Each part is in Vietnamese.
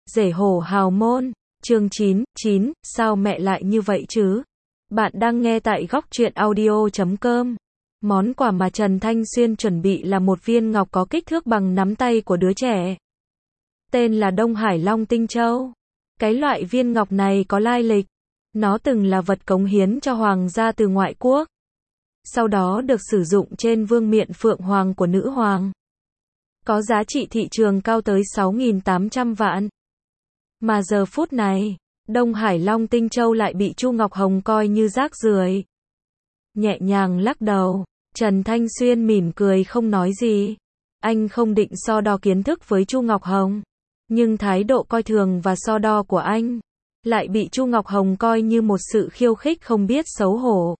Rể hổ hào môn, chương 9, sao mẹ lại như vậy chứ? Bạn đang nghe tại góc truyện audio.com. Món quà mà Trần Thanh Xuyên chuẩn bị là một viên ngọc có kích thước bằng nắm tay của đứa trẻ. Tên là Đông Hải Long Tinh Châu. Cái loại viên ngọc này có lai lịch. Nó từng là vật cống hiến cho hoàng gia từ ngoại quốc. Sau đó được sử dụng trên vương miện phượng hoàng của nữ hoàng. Có giá trị thị trường cao tới 6.800 vạn. Mà giờ phút này, Đông Hải Long Tinh Châu lại bị Chu Ngọc Hồng coi như rác rưởi. Nhẹ nhàng lắc đầu, Trần Thanh Xuyên mỉm cười không nói gì. Anh không định so đo kiến thức với Chu Ngọc Hồng, nhưng thái độ coi thường và so đo của anh lại bị Chu Ngọc Hồng coi như một sự khiêu khích không biết xấu hổ.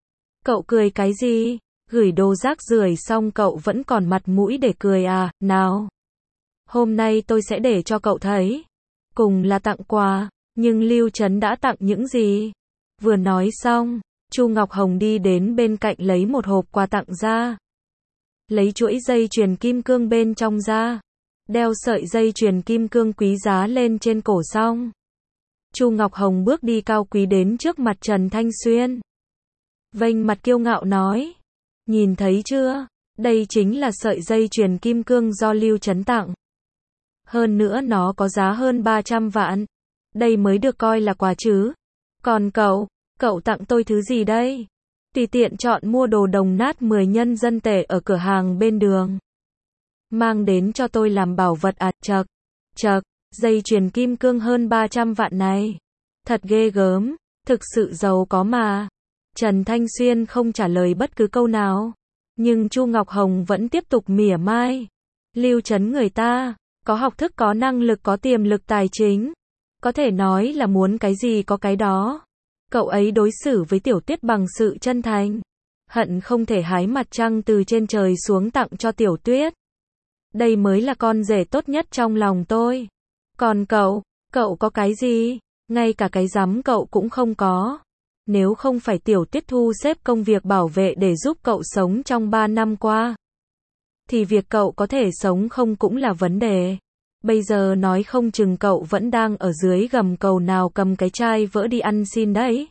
Cậu cười cái gì? Gửi đồ rác rưởi xong cậu vẫn còn mặt mũi để cười à? Nào, hôm nay tôi sẽ để cho cậu thấy. Cùng là tặng quà, nhưng Lưu Trấn đã tặng những gì? Vừa nói xong, Chu Ngọc Hồng đi đến bên cạnh lấy một hộp quà tặng ra. Lấy chuỗi dây chuyền kim cương bên trong ra. Đeo sợi dây chuyền kim cương quý giá lên trên cổ xong. Chu Ngọc Hồng bước đi cao quý đến trước mặt Trần Thanh Xuyên. Vênh mặt kiêu ngạo nói. Nhìn thấy chưa? Đây chính là sợi dây chuyền kim cương do Lưu Trấn tặng. Hơn nữa nó có giá hơn 300 vạn. Đây mới được coi là quà chứ. Còn cậu tặng tôi thứ gì đây? Tùy tiện chọn mua đồ đồng nát 10 nhân dân tệ ở cửa hàng bên đường. Mang đến cho tôi làm bảo vật à? Chật, dây chuyền kim cương hơn 300 vạn này. Thật ghê gớm, thực sự giàu có mà. Trần Thanh Xuyên không trả lời bất cứ câu nào. Nhưng Chu Ngọc Hồng vẫn tiếp tục mỉa mai. Lưu Trấn người ta, có học thức có năng lực có tiềm lực tài chính. Có thể nói là muốn cái gì có cái đó. Cậu ấy đối xử với Tiểu Tuyết bằng sự chân thành. Hận không thể hái mặt trăng từ trên trời xuống tặng cho Tiểu Tuyết. Đây mới là con rể tốt nhất trong lòng tôi. Còn cậu có cái gì? Ngay cả cái rắm cậu cũng không có. Nếu không phải Tiểu Tuyết thu xếp công việc bảo vệ để giúp cậu sống trong 3 năm qua, thì việc cậu có thể sống không cũng là vấn đề. Bây giờ nói không chừng cậu vẫn đang ở dưới gầm cầu nào cầm cái chai vỡ đi ăn xin đấy.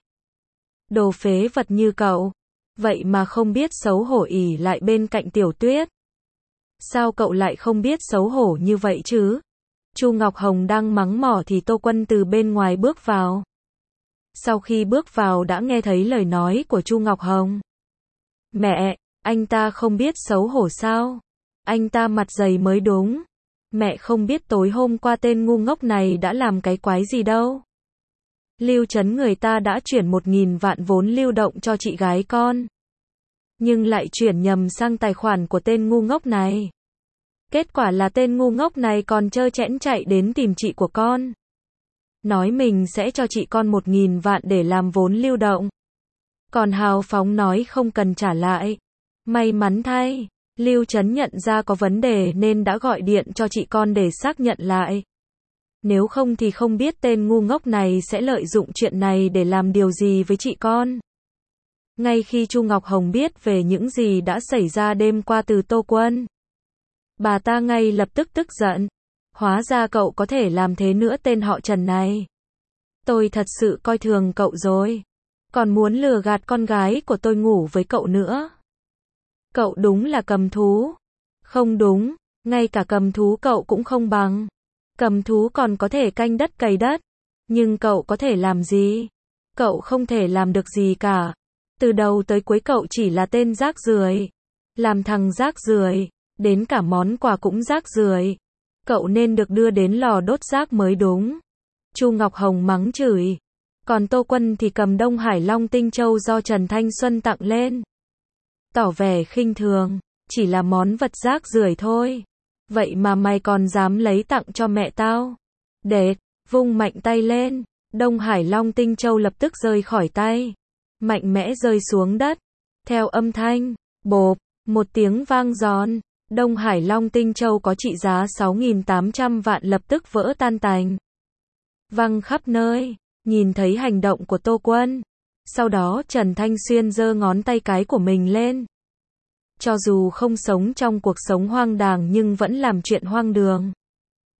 Đồ phế vật như cậu. Vậy mà không biết xấu hổ ỉ lại bên cạnh Tiểu Tuyết. Sao cậu lại không biết xấu hổ như vậy chứ? Chu Ngọc Hồng đang mắng mỏ thì Tô Quân từ bên ngoài bước vào. Sau khi bước vào đã nghe thấy lời nói của Chu Ngọc Hồng. Mẹ, anh ta không biết xấu hổ sao? Anh ta mặt dày mới đúng. Mẹ không biết tối hôm qua tên ngu ngốc này đã làm cái quái gì đâu. Lưu Trấn người ta đã chuyển 1.000 vạn vốn lưu động cho chị gái con. Nhưng lại chuyển nhầm sang tài khoản của tên ngu ngốc này. Kết quả là tên ngu ngốc này còn trơ trẽn chạy đến tìm chị của con. Nói mình sẽ cho chị con 1.000 vạn để làm vốn lưu động. Còn hào phóng nói không cần trả lại. May mắn thay, Lưu Trấn nhận ra có vấn đề nên đã gọi điện cho chị con để xác nhận lại. Nếu không thì không biết tên ngu ngốc này sẽ lợi dụng chuyện này để làm điều gì với chị con. Ngay khi Chu Ngọc Hồng biết về những gì đã xảy ra đêm qua từ Tô Quân, bà ta ngay lập tức tức giận. Hóa ra cậu có thể làm thế nữa tên họ Trần này. Tôi thật sự coi thường cậu rồi. Còn muốn lừa gạt con gái của tôi ngủ với cậu nữa. Cậu đúng là cầm thú. Không đúng, ngay cả cầm thú cậu cũng không bằng. Cầm thú còn có thể canh đất cày đất. Nhưng cậu có thể làm gì? Cậu không thể làm được gì cả. Từ đầu tới cuối cậu chỉ là tên rác rưởi. Làm thằng rác rưởi, đến cả món quà cũng rác rưởi. Cậu nên được đưa đến lò đốt rác mới đúng. Chu Ngọc Hồng mắng chửi. Còn Tô Quân thì cầm Đông Hải Long Tinh Châu do Trần Thanh Xuân tặng lên. Tỏ vẻ khinh thường. Chỉ là món vật rác rưởi thôi. Vậy mà mày còn dám lấy tặng cho mẹ tao. Đệt, vung mạnh tay lên. Đông Hải Long Tinh Châu lập tức rơi khỏi tay. Mạnh mẽ rơi xuống đất. Theo âm thanh, bộp, một tiếng vang giòn. Đông Hải Long Tinh Châu có trị giá 6.800 vạn lập tức vỡ tan tành. Văng khắp nơi. Nhìn thấy hành động của Tô Quân. Sau đó Trần Thanh Xuyên giơ ngón tay cái của mình lên. Cho dù không sống trong cuộc sống hoang đàng nhưng vẫn làm chuyện hoang đường.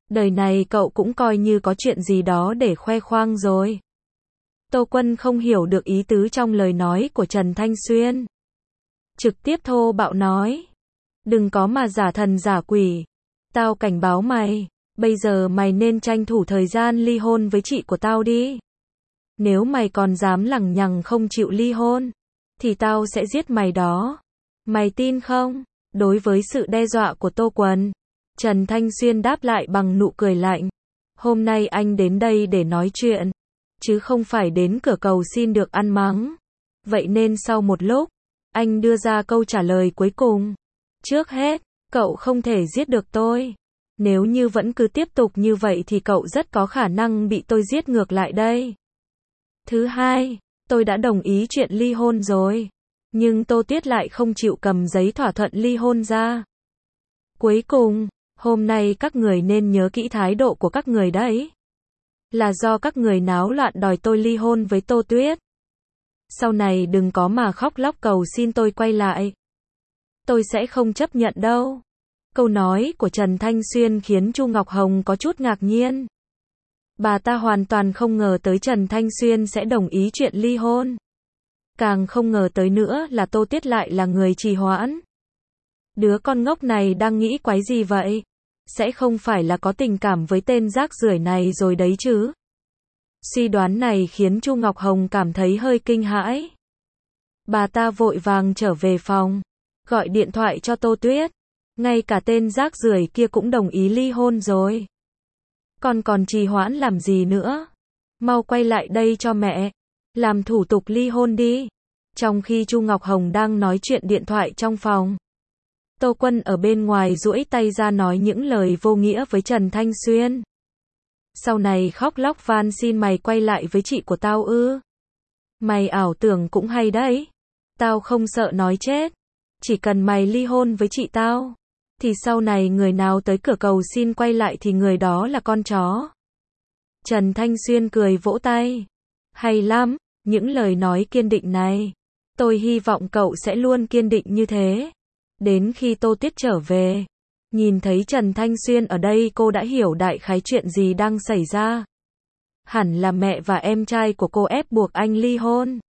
Đời này cậu cũng coi như có chuyện gì đó để khoe khoang rồi. Tô Quân không hiểu được ý tứ trong lời nói của Trần Thanh Xuyên. Trực tiếp thô bạo nói. Đừng có mà giả thần giả quỷ. Tao cảnh báo mày. Bây giờ mày nên tranh thủ thời gian ly hôn với chị của tao đi. Nếu mày còn dám lằng nhằng không chịu ly hôn, thì tao sẽ giết mày đó. Mày tin không? Đối với sự đe dọa của Tô Quân, Trần Thanh Xuyên đáp lại bằng nụ cười lạnh. Hôm nay anh đến đây để nói chuyện, chứ không phải đến cửa cầu xin được ăn mắng. Vậy nên sau một lúc, anh đưa ra câu trả lời cuối cùng. Trước hết, cậu không thể giết được tôi. Nếu như vẫn cứ tiếp tục như vậy thì cậu rất có khả năng bị tôi giết ngược lại đây. Thứ hai, tôi đã đồng ý chuyện ly hôn rồi. Nhưng Tô Tuyết lại không chịu cầm giấy thỏa thuận ly hôn ra. Cuối cùng, hôm nay các người nên nhớ kỹ thái độ của các người đấy. Là do các người náo loạn đòi tôi ly hôn với Tô Tuyết. Sau này đừng có mà khóc lóc cầu xin tôi quay lại. Tôi sẽ không chấp nhận đâu. Câu nói của Trần Thanh Xuyên khiến Chu Ngọc Hồng có chút ngạc nhiên. Bà ta hoàn toàn không ngờ tới Trần Thanh Xuyên sẽ đồng ý chuyện ly hôn. Càng không ngờ tới nữa là Tô Tuyết lại là người trì hoãn. Đứa con ngốc này đang nghĩ quái gì vậy? Sẽ không phải là có tình cảm với tên rác rưởi này rồi đấy chứ? Suy đoán này khiến Chu Ngọc Hồng cảm thấy hơi kinh hãi. Bà ta vội vàng trở về phòng, gọi điện thoại cho Tô Tuyết. Ngay cả tên rác rưởi kia cũng đồng ý ly hôn rồi. Con còn trì hoãn làm gì nữa? Mau quay lại đây cho mẹ. Làm thủ tục ly hôn đi. Trong khi Chu Ngọc Hồng đang nói chuyện điện thoại trong phòng, Tô Quân ở bên ngoài duỗi tay ra nói những lời vô nghĩa với Trần Thanh Xuyên. Sau này khóc lóc van xin mày quay lại với chị của tao ư? Mày ảo tưởng cũng hay đấy. Tao không sợ nói chết. Chỉ cần mày ly hôn với chị tao, thì sau này người nào tới cửa cầu xin quay lại thì người đó là con chó. Trần Thanh Xuyên cười vỗ tay. Hay lắm, những lời nói kiên định này. Tôi hy vọng cậu sẽ luôn kiên định như thế. Đến khi Tô Tuyết trở về, nhìn thấy Trần Thanh Xuyên ở đây cô đã hiểu đại khái chuyện gì đang xảy ra. Hẳn là mẹ và em trai của cô ép buộc anh ly hôn.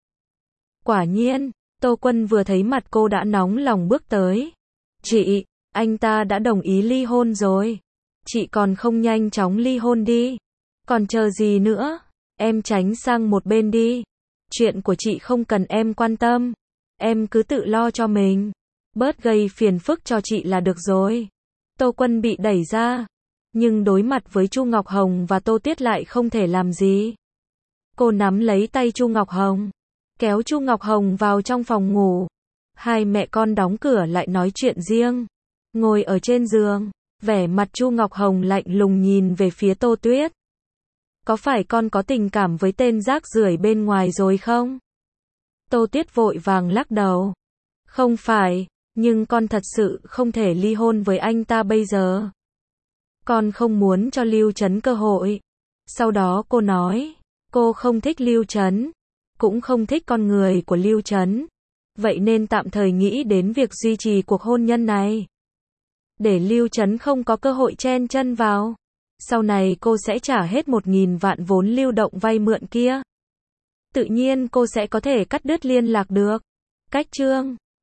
Quả nhiên, Tô Quân vừa thấy mặt cô đã nóng lòng bước tới. Chị, anh ta đã đồng ý ly hôn rồi. Chị còn không nhanh chóng ly hôn đi. Còn chờ gì nữa? Em tránh sang một bên đi. Chuyện của chị không cần em quan tâm. Em cứ tự lo cho mình. Bớt gây phiền phức cho chị là được rồi. Tô Quân bị đẩy ra. Nhưng đối mặt với Chu Ngọc Hồng và Tô Tuyết lại không thể làm gì. Cô nắm lấy tay Chu Ngọc Hồng, kéo Chu Ngọc Hồng vào trong phòng ngủ. Hai mẹ con đóng cửa lại nói chuyện riêng. Ngồi ở trên giường, vẻ mặt Chu Ngọc Hồng lạnh lùng nhìn về phía Tô Tuyết. Có phải con có tình cảm với tên rác rưởi bên ngoài rồi không? Tô Tuyết vội vàng lắc đầu. Không phải, nhưng con thật sự không thể ly hôn với anh ta bây giờ. Con không muốn cho Lưu Trấn cơ hội. Sau đó cô nói, cô không thích Lưu Trấn, cũng không thích con người của Lưu Trấn. Vậy nên tạm thời nghĩ đến việc duy trì cuộc hôn nhân này. Để Lưu Trấn không có cơ hội chen chân vào. Sau này cô sẽ trả hết 1.000 vạn vốn lưu động vay mượn kia. Tự nhiên cô sẽ có thể cắt đứt liên lạc được. Cách chương